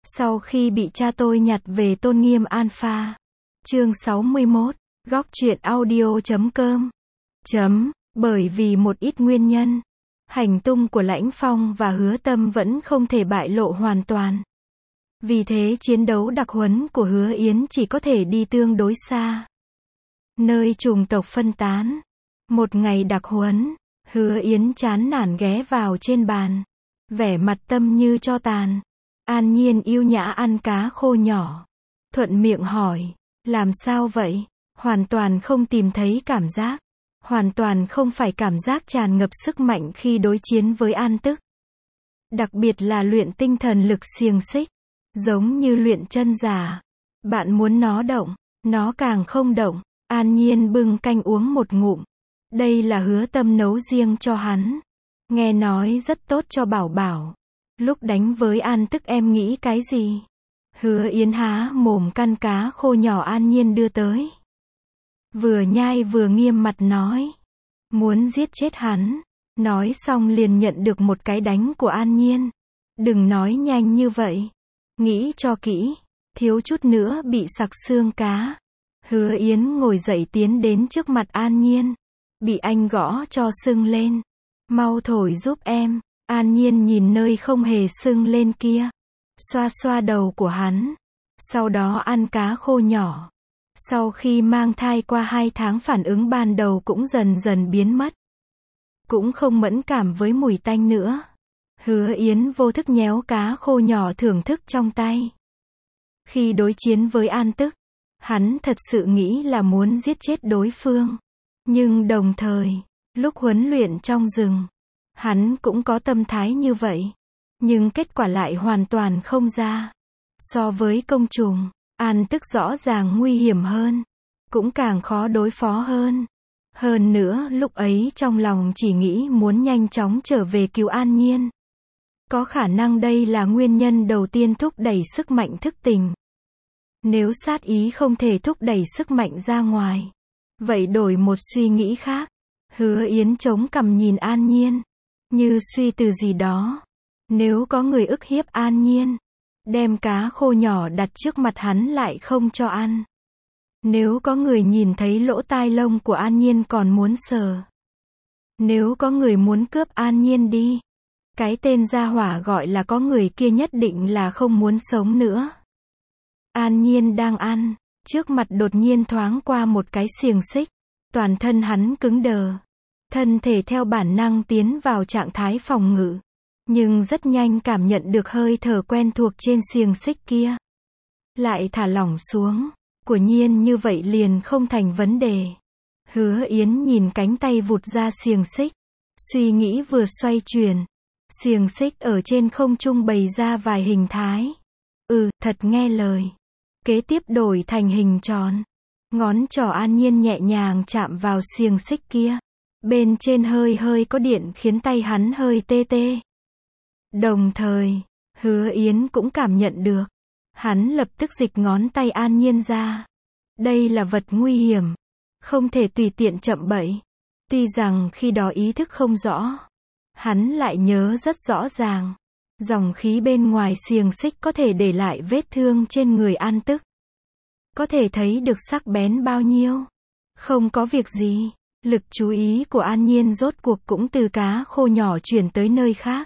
Sau khi bị cha tôi nhặt về tôn nghiêm alpha. Chương 61. Góc truyện audio.com. Bởi vì một ít nguyên nhân, hành tung của Lãnh Phong và Hứa Tâm vẫn không thể bại lộ hoàn toàn. Vì thế chiến đấu đặc huấn của Hứa Yến chỉ có thể đi tương đối xa. Nơi chủng tộc phân tán. Một ngày đặc huấn, Hứa Yến chán nản ghé vào trên bàn. Vẻ mặt tâm như tro tàn. An Nhiên yêu nhã ăn cá khô nhỏ. Thuận miệng hỏi, làm sao vậy? Hoàn toàn không tìm thấy cảm giác. Hoàn toàn không phải cảm giác tràn ngập sức mạnh khi đối chiến với An Tức. Đặc biệt là luyện tinh thần lực xiềng xích. Giống như luyện chân giả. Bạn muốn nó động, nó càng không động. An Nhiên bưng canh uống một ngụm. Đây là Hứa Tâm nấu riêng cho hắn. Nghe nói rất tốt cho Bảo Bảo. Lúc đánh với An Tức em nghĩ cái gì? Hứa Yến há mồm căn cá khô nhỏ An Nhiên đưa tới. Vừa nhai vừa nghiêm mặt nói. Muốn giết chết hắn. Nói xong liền nhận được một cái đánh của An Nhiên. Đừng nói nhanh như vậy. Nghĩ cho kỹ. Thiếu chút nữa bị sặc xương cá. Hứa Yến ngồi dậy tiến đến trước mặt An Nhiên. Bị anh gõ cho sưng lên. Mau thổi giúp em. An Nhiên nhìn nơi không hề sưng lên kia. Xoa xoa đầu của hắn. Sau đó ăn cá khô nhỏ. Sau khi mang thai qua 2 tháng phản ứng ban đầu cũng dần dần biến mất. Cũng không mẫn cảm với mùi tanh nữa. Hứa Yến vô thức nhéo cá khô nhỏ thưởng thức trong tay. Khi đối chiến với An Tức, hắn thật sự nghĩ là muốn giết chết đối phương. Nhưng đồng thời, lúc huấn luyện trong rừng, hắn cũng có tâm thái như vậy. Nhưng kết quả lại hoàn toàn không ra. So với công trùng, An Tức rõ ràng nguy hiểm hơn. Cũng càng khó đối phó hơn. Hơn nữa lúc ấy trong lòng chỉ nghĩ muốn nhanh chóng trở về cứu An Nhiên. Có khả năng đây là nguyên nhân đầu tiên thúc đẩy sức mạnh thức tỉnh. Nếu sát ý không thể thúc đẩy sức mạnh ra ngoài, vậy đổi một suy nghĩ khác. Hứa Yến chống cằm nhìn An Nhiên, như suy từ gì đó. Nếu có người ức hiếp An Nhiên, đem cá khô nhỏ đặt trước mặt hắn lại không cho ăn. Nếu có người nhìn thấy lỗ tai lông của An Nhiên còn muốn sờ. Nếu có người muốn cướp An Nhiên đi. Cái tên gia hỏa gọi là có người kia nhất định là không muốn sống nữa. An Nhiên đang ăn. Trước mặt đột nhiên thoáng qua một cái xiềng xích. Toàn thân hắn cứng đờ. Thân thể theo bản năng tiến vào trạng thái phòng ngự. Nhưng rất nhanh cảm nhận được hơi thở quen thuộc trên xiềng xích kia. Lại thả lỏng xuống. Của nhiên như vậy liền không thành vấn đề. Hứa Yến nhìn cánh tay vụt ra xiềng xích. Suy nghĩ vừa xoay chuyển. Xiềng xích ở trên không trung bày ra vài hình thái. Thật nghe lời. Kế tiếp đổi thành hình tròn. Ngón trỏ An Nhiên nhẹ nhàng chạm vào xiềng xích kia. Bên trên hơi hơi có điện khiến tay hắn hơi tê tê. Đồng thời, Hứa Yến cũng cảm nhận được. Hắn lập tức dịch ngón tay An Nhiên ra. Đây là vật nguy hiểm. Không thể tùy tiện chậm bẫy. Tuy rằng khi đó ý thức không rõ. Hắn lại nhớ rất rõ ràng. Dòng khí bên ngoài xiềng xích có thể để lại vết thương trên người An Tức. Có thể thấy được sắc bén bao nhiêu. Không có việc gì. Lực chú ý của An Nhiên rốt cuộc cũng từ cá khô nhỏ chuyển tới nơi khác.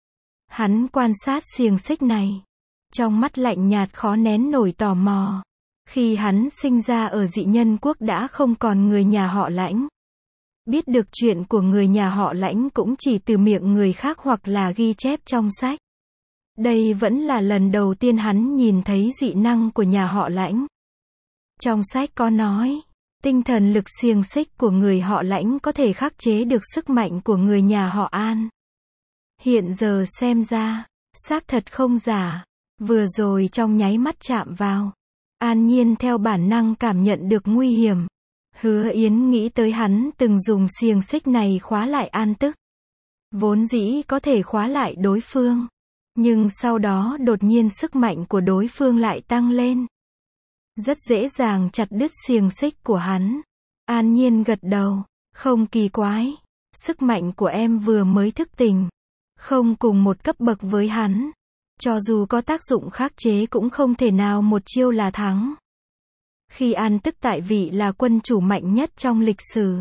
Hắn quan sát xiềng xích này. Trong mắt lạnh nhạt khó nén nổi tò mò. Khi hắn sinh ra ở dị nhân quốc đã không còn người nhà họ Lãnh. Biết được chuyện của người nhà họ Lãnh cũng chỉ từ miệng người khác hoặc là ghi chép trong sách. Đây vẫn là lần đầu tiên hắn nhìn thấy dị năng của nhà họ Lãnh. Trong sách có nói, tinh thần lực xiềng xích của người họ Lãnh có thể khắc chế được sức mạnh của người nhà họ An. Hiện giờ xem ra, xác thật không giả. Vừa rồi trong nháy mắt chạm vào, An Nhiên theo bản năng cảm nhận được nguy hiểm. Hứa Yến nghĩ tới hắn từng dùng xiềng xích này khóa lại An Tức. Vốn dĩ có thể khóa lại đối phương. Nhưng sau đó đột nhiên sức mạnh của đối phương lại tăng lên. Rất dễ dàng chặt đứt xiềng xích của hắn. An Nhiên gật đầu. Không kỳ quái. Sức mạnh của em vừa mới thức tỉnh. Không cùng một cấp bậc với hắn. Cho dù có tác dụng khắc chế cũng không thể nào một chiêu là thắng. Khi An Tức tại vị là quân chủ mạnh nhất trong lịch sử.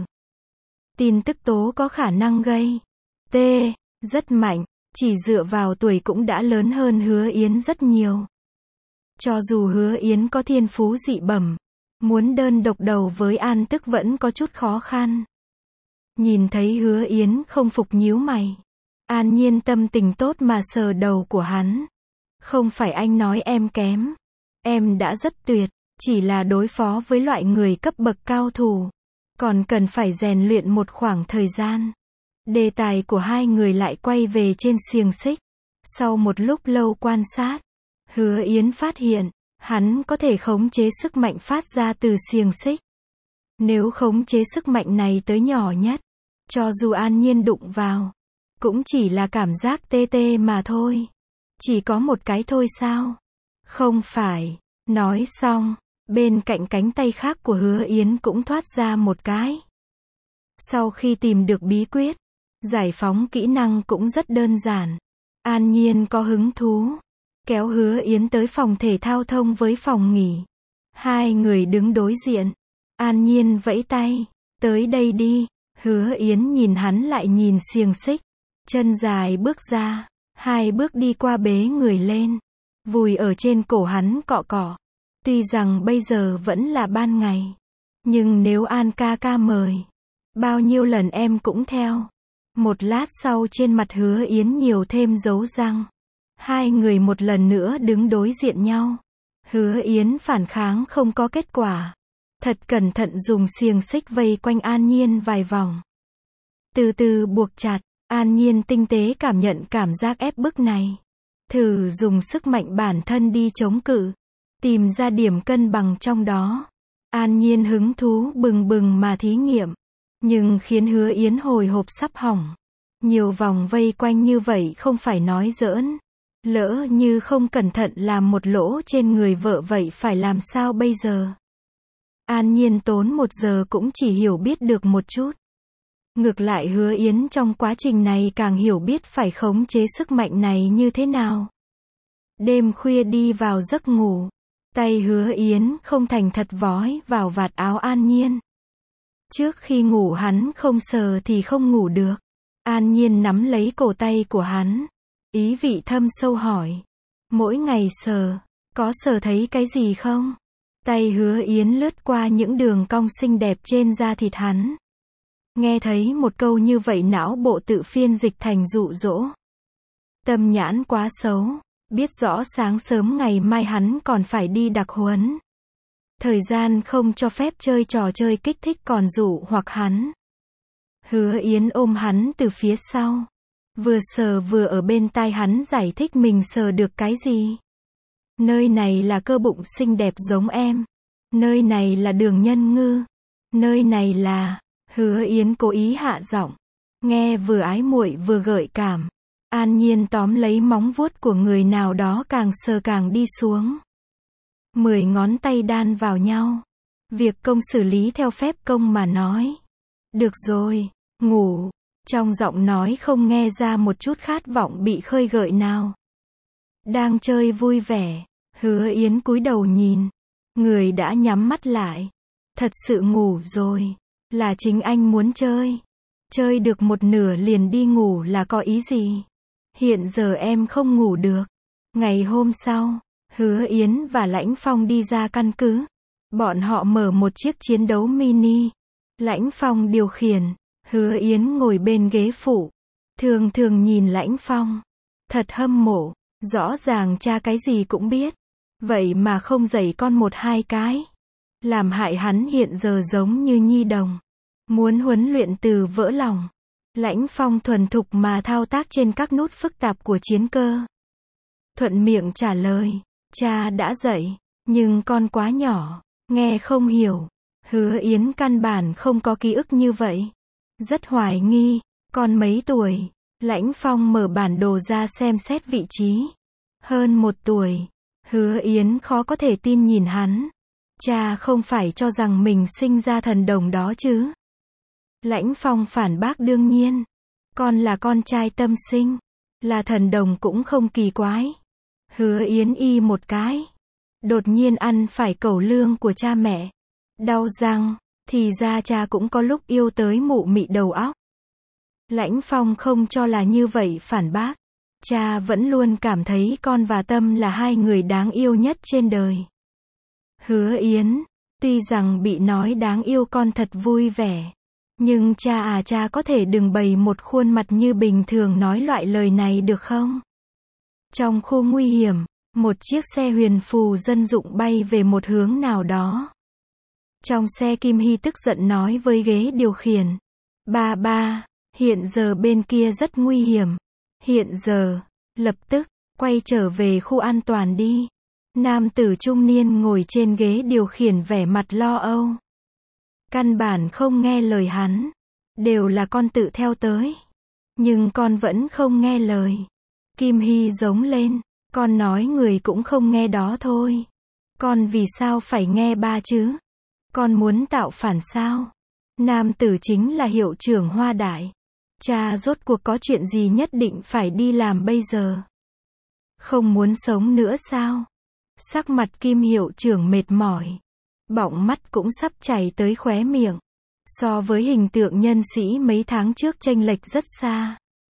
Tin tức tố có khả năng gây T. rất mạnh, chỉ dựa vào tuổi cũng đã lớn hơn Hứa Yến rất nhiều. Cho dù Hứa Yến có thiên phú dị bẩm, muốn đơn độc đầu với An Tức vẫn có chút khó khăn. Nhìn thấy Hứa Yến không phục nhíu mày. An Nhiên tâm tình tốt mà sờ đầu của hắn. Không phải anh nói em kém. Em đã rất tuyệt, chỉ là đối phó với loại người cấp bậc cao thủ. Còn cần phải rèn luyện một khoảng thời gian. Đề tài của hai người lại quay về trên xiềng xích. Sau một lúc lâu quan sát, Hứa Yến phát hiện, hắn có thể khống chế sức mạnh phát ra từ xiềng xích. Nếu khống chế sức mạnh này tới nhỏ nhất, cho dù An Nhiên đụng vào, cũng chỉ là cảm giác tê tê mà thôi. Chỉ có một cái thôi sao? Không phải. Nói xong, bên cạnh cánh tay khác của Hứa Yến cũng thoát ra một cái. Sau khi tìm được bí quyết, giải phóng kỹ năng cũng rất đơn giản. An Nhiên có hứng thú, kéo Hứa Yến tới phòng thể thao thông với phòng nghỉ. Hai người đứng đối diện. An Nhiên vẫy tay, tới đây đi. Hứa Yến nhìn hắn lại nhìn xiềng xích. Chân dài bước ra, 2 bước đi qua bế người lên, vùi ở trên cổ hắn cọ cọ. Tuy rằng bây giờ vẫn là ban ngày, nhưng nếu An ca ca mời, bao nhiêu lần em cũng theo. Một lát sau trên mặt Hứa Yến nhiều thêm dấu răng. Hai người một lần nữa đứng đối diện nhau. Hứa Yến phản kháng không có kết quả. Thật cẩn thận dùng xiềng xích vây quanh An Nhiên vài vòng. Từ từ buộc chặt. An Nhiên tinh tế cảm nhận cảm giác ép bức này. Thử dùng sức mạnh bản thân đi chống cự. Tìm ra điểm cân bằng trong đó. An Nhiên hứng thú bừng bừng mà thí nghiệm. Nhưng khiến Hứa Yến hồi hộp sắp hỏng. Nhiều vòng vây quanh như vậy không phải nói giỡn. Lỡ như không cẩn thận làm một lỗ trên người vợ vậy phải làm sao bây giờ? An Nhiên tốn 1 giờ cũng chỉ hiểu biết được một chút. Ngược lại Hứa Yến trong quá trình này càng hiểu biết phải khống chế sức mạnh này như thế nào. Đêm khuya đi vào giấc ngủ. Tay Hứa Yến không thành thật vói vào vạt áo An Nhiên. Trước khi ngủ hắn không sờ thì không ngủ được. An Nhiên nắm lấy cổ tay của hắn. Ý vị thâm sâu hỏi. Mỗi ngày sờ, có sờ thấy cái gì không? Tay Hứa Yến lướt qua những đường cong xinh đẹp trên da thịt hắn. Nghe thấy một câu như vậy não bộ tự phiên dịch thành dụ dỗ. Tâm nhãn quá xấu, biết rõ sáng sớm ngày mai hắn còn phải đi đặc huấn. Thời gian không cho phép chơi trò chơi kích thích còn dụ hoặc hắn. Hứa Yến ôm hắn từ phía sau. Vừa sờ vừa ở bên tai hắn giải thích mình sờ được cái gì. Nơi này là cơ bụng xinh đẹp giống em. Nơi này là đường nhân ngư. Nơi này là... Hứa Yến cố ý hạ giọng. Nghe vừa ái muội vừa gợi cảm. An Nhiên tóm lấy móng vuốt của người nào đó càng sờ càng đi xuống. 10 ngón tay đan vào nhau. Việc công xử lý theo phép công mà nói. Được rồi, ngủ. Trong giọng nói không nghe ra một chút khát vọng bị khơi gợi nào. Đang chơi vui vẻ. Hứa Yến cúi đầu nhìn. Người đã nhắm mắt lại. Thật sự ngủ rồi. Là chính anh muốn chơi. Chơi được một nửa liền đi ngủ là có ý gì? Hiện giờ em không ngủ được. Ngày hôm sau, Hứa Yến và Lãnh Phong đi ra căn cứ. Bọn họ mở một chiếc chiến đấu mini. Lãnh Phong điều khiển. Hứa Yến ngồi bên ghế phụ. Thường thường nhìn Lãnh Phong. Thật hâm mộ. Rõ ràng cha cái gì cũng biết. Vậy mà không dạy con 1-2 cái. Làm hại hắn hiện giờ giống như nhi đồng. Muốn huấn luyện từ vỡ lòng. Lãnh Phong thuần thục mà thao tác trên các nút phức tạp của chiến cơ. Thuận miệng trả lời. Cha đã dạy. Nhưng con quá nhỏ. Nghe không hiểu. Hứa Yến căn bản không có ký ức như vậy. Rất hoài nghi. Con mấy tuổi? Lãnh Phong mở bản đồ ra xem xét vị trí. Hơn 1 tuổi. Hứa Yến khó có thể tin nhìn hắn. Cha không phải cho rằng mình sinh ra thần đồng đó chứ? Lãnh Phong phản bác đương nhiên. Con là con trai tâm sinh. Là thần đồng cũng không kỳ quái. Hứa Yến y một cái. Đột nhiên ăn phải cẩu lương của cha mẹ. Đau răng, thì ra cha cũng có lúc yêu tới mụ mị đầu óc. Lãnh Phong không cho là như vậy phản bác. Cha vẫn luôn cảm thấy con và Tâm là hai người đáng yêu nhất trên đời. Hứa Yến, tuy rằng bị nói đáng yêu con thật vui vẻ. Nhưng cha có thể đừng bày một khuôn mặt như bình thường nói loại lời này được không? Trong khu nguy hiểm, một chiếc xe huyền phù dân dụng bay về một hướng nào đó. Trong xe Kim Hy tức giận nói với ghế điều khiển. Ba, hiện giờ bên kia rất nguy hiểm. Hiện giờ, lập tức, quay trở về khu an toàn đi. Nam tử trung niên ngồi trên ghế điều khiển vẻ mặt lo âu. Căn bản không nghe lời hắn. Đều là con tự theo tới. Nhưng con vẫn không nghe lời. Kim Hy giống lên. Con nói người cũng không nghe đó thôi. Con vì sao phải nghe ba chứ? Con muốn tạo phản sao? Nam tử chính là hiệu trưởng Hoa Đại. Cha rốt cuộc có chuyện gì nhất định phải đi làm bây giờ? Không muốn sống nữa sao? Sắc mặt Kim hiệu trưởng mệt mỏi. Bọng mắt cũng sắp chảy tới khóe miệng. So với hình tượng nhân sĩ mấy tháng trước chênh lệch rất xa.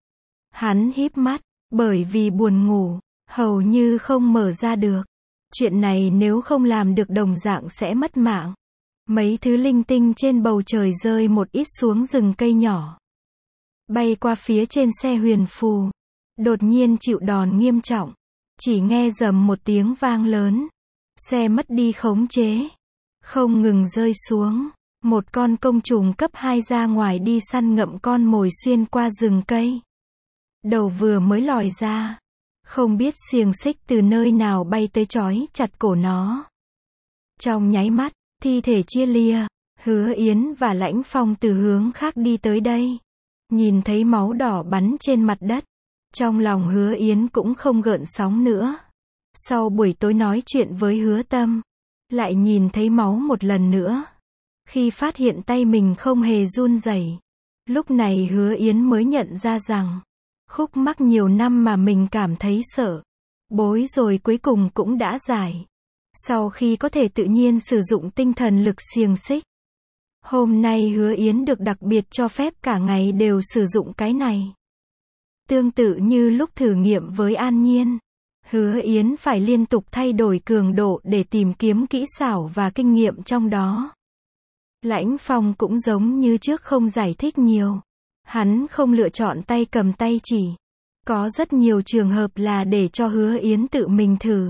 Hắn híp mắt, bởi vì buồn ngủ, hầu như không mở ra được. Chuyện này nếu không làm được đồng dạng sẽ mất mạng. Mấy thứ linh tinh trên bầu trời rơi một ít xuống rừng cây nhỏ. Bay qua phía trên xe huyền phù. Đột nhiên chịu đòn nghiêm trọng. Chỉ nghe rầm một tiếng vang lớn. Xe mất đi khống chế. Không ngừng rơi xuống. Một con côn trùng cấp 2 ra ngoài đi săn ngậm con mồi xuyên qua rừng cây. Đầu vừa mới lòi ra. Không biết xiềng xích từ nơi nào bay tới trói chặt cổ nó. Trong nháy mắt, thi thể chia lìa. Hứa Yến và Lãnh Phong từ hướng khác đi tới đây. Nhìn thấy máu đỏ bắn trên mặt đất. Trong lòng Hứa Yến cũng không gợn sóng nữa. Sau buổi tối nói chuyện với Hứa Tâm, lại nhìn thấy máu một lần nữa. Khi phát hiện tay mình không hề run rẩy, lúc này Hứa Yến mới nhận ra rằng, khúc mắc nhiều năm mà mình cảm thấy sợ, bối rồi cuối cùng cũng đã giải. Sau khi có thể tự nhiên sử dụng tinh thần lực xiềng xích. Hôm nay Hứa Yến được đặc biệt cho phép cả ngày đều sử dụng cái này. Tương tự như lúc thử nghiệm với An Nhiên. Hứa Yến phải liên tục thay đổi cường độ để tìm kiếm kỹ xảo và kinh nghiệm trong đó. Lãnh Phong cũng giống như trước không giải thích nhiều. Hắn không lựa chọn tay cầm tay chỉ. Có rất nhiều trường hợp là để cho Hứa Yến tự mình thử.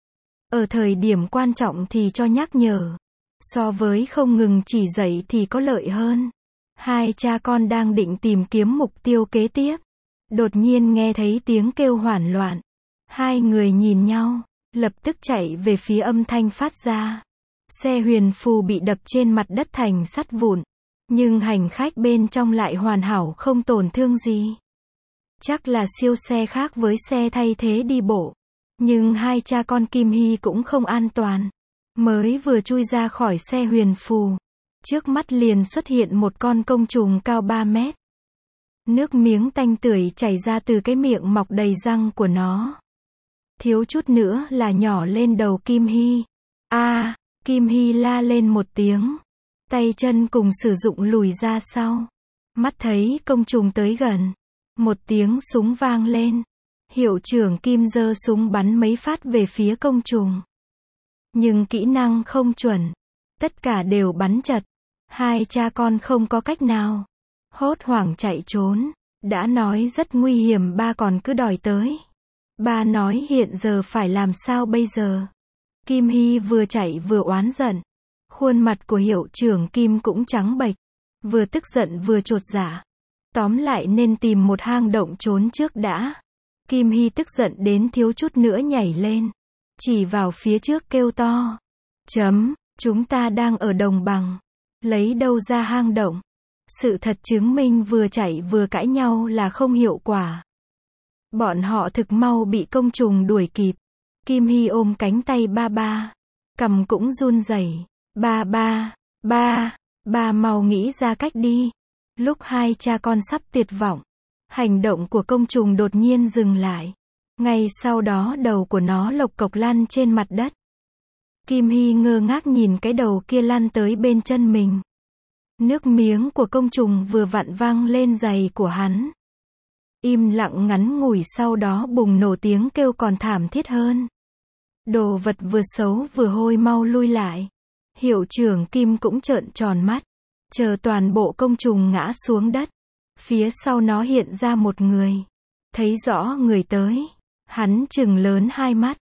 Ở thời điểm quan trọng thì cho nhắc nhở. So với không ngừng chỉ dạy thì có lợi hơn. Hai cha con đang định tìm kiếm mục tiêu kế tiếp. Đột nhiên nghe thấy tiếng kêu hoảng loạn. Hai người nhìn nhau, lập tức chạy về phía âm thanh phát ra. Xe huyền phù bị đập trên mặt đất thành sắt vụn. Nhưng hành khách bên trong lại hoàn hảo không tổn thương gì. Chắc là siêu xe khác với xe thay thế đi bộ. Nhưng hai cha con Kim Hy cũng không an toàn. Mới vừa chui ra khỏi xe huyền phù. Trước mắt liền xuất hiện một con côn trùng cao 3 mét. Nước miếng tanh tưởi chảy ra từ cái miệng mọc đầy răng của nó. Thiếu chút nữa là nhỏ lên đầu Kim Hy. Kim Hy la lên một tiếng. Tay chân cùng sử dụng lùi ra sau. Mắt thấy côn trùng tới gần. Một tiếng súng vang lên. Hiệu trưởng Kim giơ súng bắn mấy phát về phía côn trùng. Nhưng kỹ năng không chuẩn. Tất cả đều bắn chật. Hai cha con không có cách nào. Hốt hoảng chạy trốn. Đã nói rất nguy hiểm ba còn cứ đòi tới. Ba nói hiện giờ phải làm sao bây giờ. Kim Hy vừa chạy vừa oán giận. Khuôn mặt của hiệu trưởng Kim cũng trắng bệch. Vừa tức giận vừa chột dạ. Tóm lại nên tìm một hang động trốn trước đã. Kim Hy tức giận đến thiếu chút nữa nhảy lên. Chỉ vào phía trước kêu to. Chúng ta đang ở đồng bằng. Lấy đâu ra hang động. Sự thật chứng minh vừa chạy vừa cãi nhau là không hiệu quả. Bọn họ thực mau bị côn trùng đuổi kịp. Kim Hy ôm cánh tay ba. Cằm cũng run rẩy. Ba mau nghĩ ra cách đi. Lúc hai cha con sắp tuyệt vọng. Hành động của côn trùng đột nhiên dừng lại. Ngay sau đó đầu của nó lộc cộc lăn trên mặt đất. Kim Hy ngơ ngác nhìn cái đầu kia lăn tới bên chân mình. Nước miếng của côn trùng vừa vặn văng lên giày của hắn. Im lặng ngắn ngủi sau đó bùng nổ tiếng kêu còn thảm thiết hơn. Đồ vật vừa xấu vừa hôi mau lui lại. Hiệu trưởng Kim cũng trợn tròn mắt. Chờ toàn bộ côn trùng ngã xuống đất. Phía sau nó hiện ra một người. Thấy rõ người tới. Hắn trừng lớn hai mắt.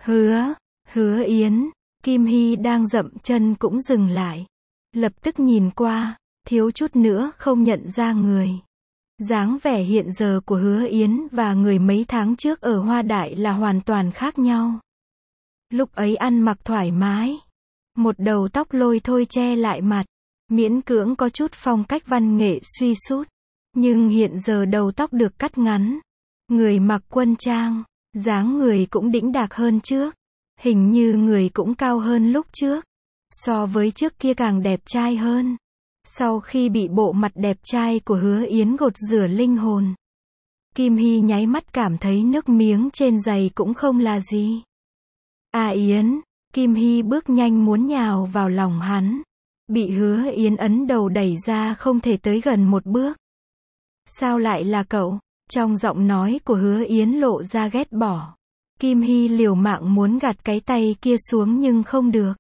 Hứa Yến. Kim Hy đang dậm chân cũng dừng lại. Lập tức nhìn qua, thiếu chút nữa không nhận ra người. Dáng vẻ hiện giờ của Hứa Yến và người mấy tháng trước ở Hoa Đại là hoàn toàn khác nhau. Lúc ấy ăn mặc thoải mái. Một đầu tóc lôi thôi che lại mặt. Miễn cưỡng có chút phong cách văn nghệ suy sút. Nhưng hiện giờ đầu tóc được cắt ngắn. Người mặc quân trang. Dáng người cũng đĩnh đạc hơn trước. Hình như người cũng cao hơn lúc trước. So với trước kia càng đẹp trai hơn. Sau khi bị bộ mặt đẹp trai của Hứa Yến gột rửa linh hồn, Kim Hy nháy mắt cảm thấy nước miếng trên giày cũng không là gì. À Yến, Kim Hy bước nhanh muốn nhào vào lòng hắn. Bị Hứa Yến ấn đầu đẩy ra không thể tới gần một bước. Sao lại là cậu? Trong giọng nói của Hứa Yến lộ ra ghét bỏ. Kim Hy liều mạng muốn gạt cái tay kia xuống nhưng không được.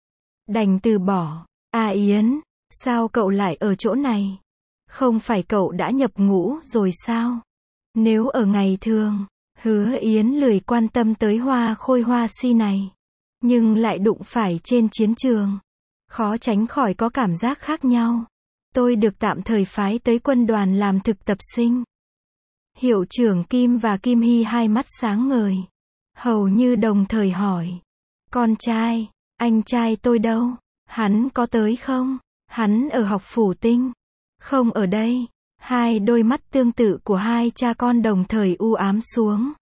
Đành từ bỏ. À Yến, sao cậu lại ở chỗ này? Không phải cậu đã nhập ngũ rồi sao? Nếu ở ngày thường, Hứa Yến lười quan tâm tới hoa khôi hoa si này. Nhưng lại đụng phải trên chiến trường. Khó tránh khỏi có cảm giác khác nhau. Tôi được tạm thời phái tới quân đoàn làm thực tập sinh. Hiệu trưởng Kim và Kim Hy hai mắt sáng ngời. Hầu như đồng thời hỏi. Con trai, anh trai tôi đâu? Hắn có tới không? Hắn ở học phủ tinh. Không ở đây. Hai đôi mắt tương tự của hai cha con đồng thời u ám xuống.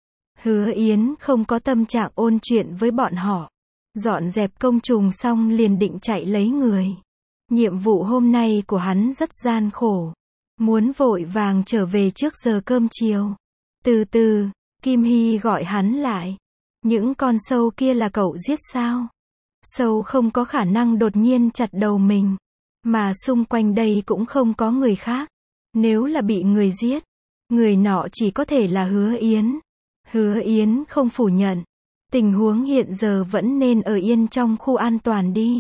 Hứa Yến không có tâm trạng ôn chuyện với bọn họ. Dọn dẹp côn trùng xong liền định chạy lấy người. Nhiệm vụ hôm nay của hắn rất gian khổ. Muốn vội vàng trở về trước giờ cơm chiều. Từ từ, Kim Hy gọi hắn lại. Những con sâu kia là cậu giết sao? Sâu không có khả năng đột nhiên chặt đầu mình. Mà xung quanh đây cũng không có người khác. Nếu là bị người giết, người nọ chỉ có thể là Hứa Yến. Hứa Yến không phủ nhận. Tình huống hiện giờ vẫn nên ở yên trong khu an toàn đi.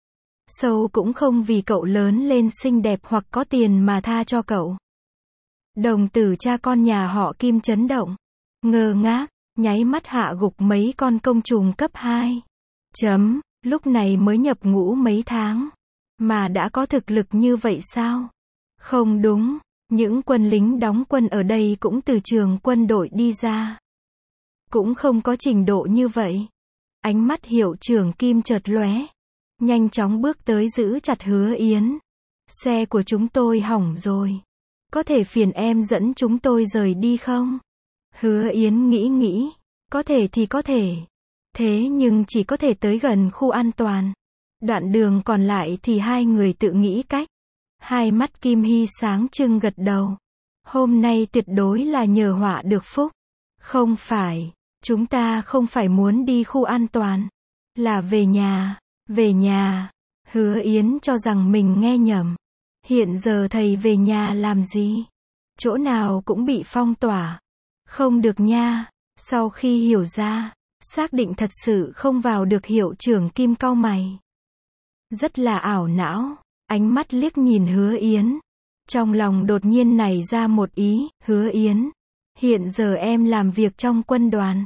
Sâu cũng không vì cậu lớn lên xinh đẹp hoặc có tiền mà tha cho cậu. Đồng tử cha con nhà họ Kim chấn động. Ngơ ngác, nháy mắt hạ gục mấy con côn trùng cấp 2. Lúc này mới nhập ngũ mấy tháng. Mà đã có thực lực như vậy sao? Không đúng, những quân lính đóng quân ở đây cũng từ trường quân đội đi ra. Cũng không có trình độ như vậy. Ánh mắt hiệu trưởng Kim chợt lóe. Nhanh chóng bước tới giữ chặt Hứa Yến. Xe của chúng tôi hỏng rồi. Có thể phiền em dẫn chúng tôi rời đi không? Hứa Yến nghĩ. Có thể thì có thể. Thế nhưng chỉ có thể tới gần khu an toàn. Đoạn đường còn lại thì hai người tự nghĩ cách. Hai mắt Kim Hy sáng trưng gật đầu. Hôm nay tuyệt đối là nhờ họa được phúc. Không phải, chúng ta không phải muốn đi khu an toàn. Là về nhà. Về nhà. Hứa Yến cho rằng mình nghe nhầm. Hiện giờ thầy về nhà làm gì? Chỗ nào cũng bị phong tỏa. Không được nha. Sau khi hiểu ra, xác định thật sự không vào được, hiệu trưởng Kim cau mày. Rất là ảo não, ánh mắt liếc nhìn Hứa Yến. Trong lòng đột nhiên nảy ra một ý, Hứa Yến. Hiện giờ em làm việc trong quân đoàn.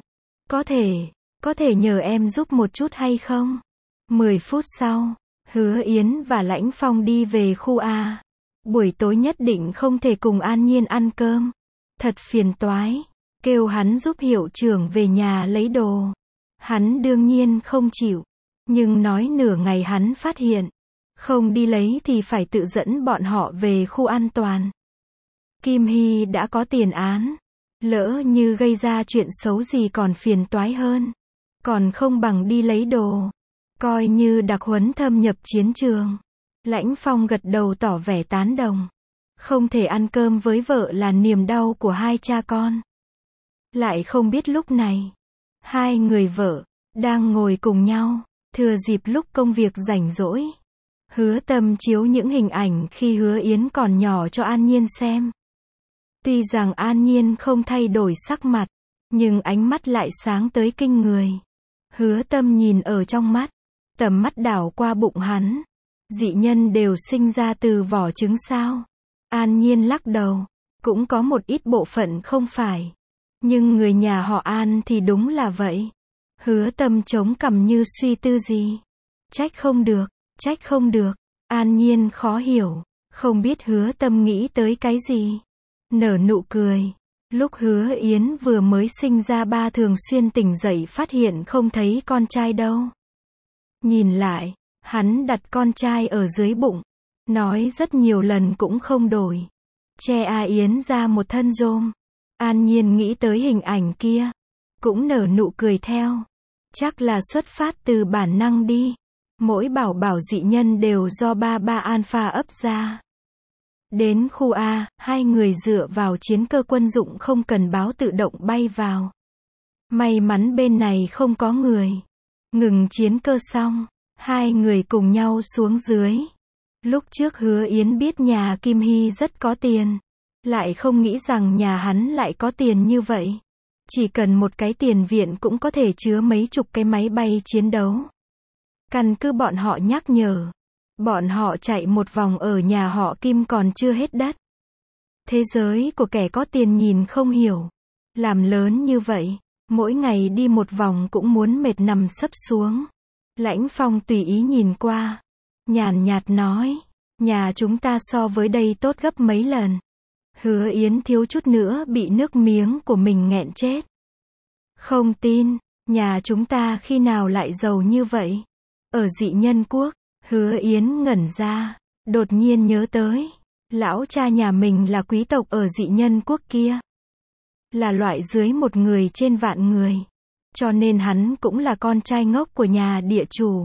Có thể nhờ em giúp một chút hay không? 10 phút sau, Hứa Yến và Lãnh Phong đi về khu A. Buổi tối nhất định không thể cùng An Nhiên ăn cơm. Thật phiền toái. Kêu hắn giúp hiệu trưởng về nhà lấy đồ. Hắn đương nhiên không chịu. Nhưng nói nửa ngày hắn phát hiện. Không đi lấy thì phải tự dẫn bọn họ về khu an toàn. Kim Hy đã có tiền án. Lỡ như gây ra chuyện xấu gì còn phiền toái hơn. Còn không bằng đi lấy đồ. Coi như đặc huấn thâm nhập chiến trường. Lãnh Phong gật đầu tỏ vẻ tán đồng. Không thể ăn cơm với vợ là niềm đau của hai cha con. Lại không biết lúc này, hai người vợ, đang ngồi cùng nhau, thừa dịp lúc công việc rảnh rỗi. Hứa Tâm chiếu những hình ảnh khi Hứa Yến còn nhỏ cho An Nhiên xem. Tuy rằng An Nhiên không thay đổi sắc mặt, nhưng ánh mắt lại sáng tới kinh người. Hứa Tâm nhìn ở trong mắt, tầm mắt đảo qua bụng hắn. Dị nhân đều sinh ra từ vỏ trứng sao? An Nhiên lắc đầu, cũng có một ít bộ phận không phải. Nhưng người nhà họ An thì đúng là vậy. Hứa Tâm chống cằm như suy tư gì. Trách không được, trách không được. An Nhiên khó hiểu, không biết Hứa Tâm nghĩ tới cái gì. Nở nụ cười. Lúc Hứa Yến vừa mới sinh ra ba thường xuyên tỉnh dậy phát hiện không thấy con trai đâu. Nhìn lại, hắn đặt con trai ở dưới bụng. Nói rất nhiều lần cũng không đổi. Che A Yến ra một thân rôm. An Nhiên nghĩ tới hình ảnh kia. Cũng nở nụ cười theo. Chắc là xuất phát từ bản năng đi. Mỗi bảo bảo dị nhân đều do ba alpha ấp ra. Đến khu A, hai người dựa vào chiến cơ quân dụng không cần báo tự động bay vào. May mắn bên này không có người. Ngừng chiến cơ xong, hai người cùng nhau xuống dưới. Lúc trước Hứa Yến biết nhà Kim Hy rất có tiền. Lại không nghĩ rằng nhà hắn lại có tiền như vậy. Chỉ cần một cái tiền viện cũng có thể chứa mấy chục cái máy bay chiến đấu. Căn cứ bọn họ nhắc nhở. Bọn họ chạy một vòng ở nhà họ Kim còn chưa hết đất. Thế giới của kẻ có tiền nhìn không hiểu. Làm lớn như vậy, mỗi ngày đi một vòng cũng muốn mệt nằm sấp xuống. Lãnh Phong tùy ý nhìn qua. Nhàn nhạt nói, nhà chúng ta so với đây tốt gấp mấy lần. Hứa Yến thiếu chút nữa bị nước miếng của mình nghẹn chết. Không tin, nhà chúng ta khi nào lại giàu như vậy? Ở dị nhân quốc, Hứa Yến ngẩn ra, đột nhiên nhớ tới, lão cha nhà mình là quý tộc ở dị nhân quốc kia. Là loại dưới một người trên vạn người. Cho nên hắn cũng là con trai ngốc của nhà địa chủ.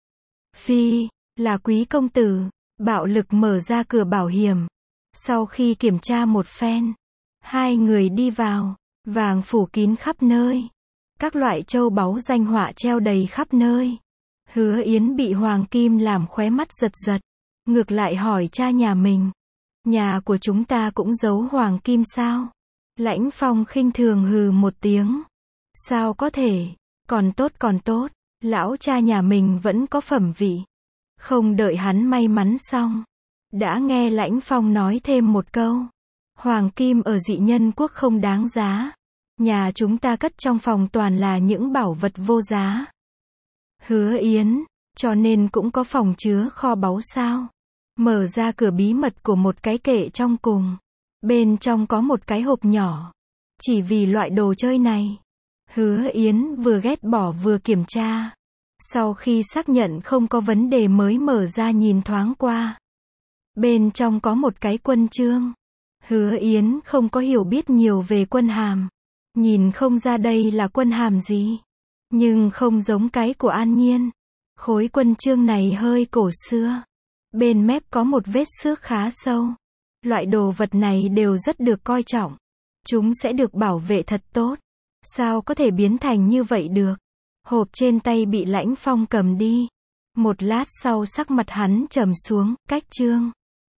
Phi, là quý công tử, bạo lực mở ra cửa bảo hiểm. Sau khi kiểm tra một phen, hai người đi vào, vàng phủ kín khắp nơi. Các loại châu báu danh họa treo đầy khắp nơi. Hứa Yến bị hoàng kim làm khóe mắt giật giật. Ngược lại hỏi cha nhà mình. Nhà của chúng ta cũng giấu hoàng kim sao? Lãnh Phong khinh thường hừ một tiếng. Sao có thể? Còn tốt. Lão cha nhà mình vẫn có phẩm vị. Không đợi hắn may mắn xong. Đã nghe Lãnh Phong nói thêm một câu. Hoàng kim ở dị nhân quốc không đáng giá. Nhà chúng ta cất trong phòng toàn là những bảo vật vô giá. Hứa Yến, cho nên cũng có phòng chứa kho báu sao? Mở ra cửa bí mật của một cái kệ trong cùng. Bên trong có một cái hộp nhỏ. Chỉ vì loại đồ chơi này. Hứa Yến vừa ghét bỏ vừa kiểm tra. Sau khi xác nhận không có vấn đề mới mở ra nhìn thoáng qua. Bên trong có một cái quân chương. Hứa Yến không có hiểu biết nhiều về quân hàm. Nhìn không ra đây là quân hàm gì. Nhưng không giống cái của An Nhiên. Khối quân chương này hơi cổ xưa. Bên mép có một vết xước khá sâu. Loại đồ vật này đều rất được coi trọng. Chúng sẽ được bảo vệ thật tốt. Sao có thể biến thành như vậy được? Hộp trên tay bị Lãnh Phong cầm đi. Một lát sau sắc mặt hắn trầm xuống, cách chương.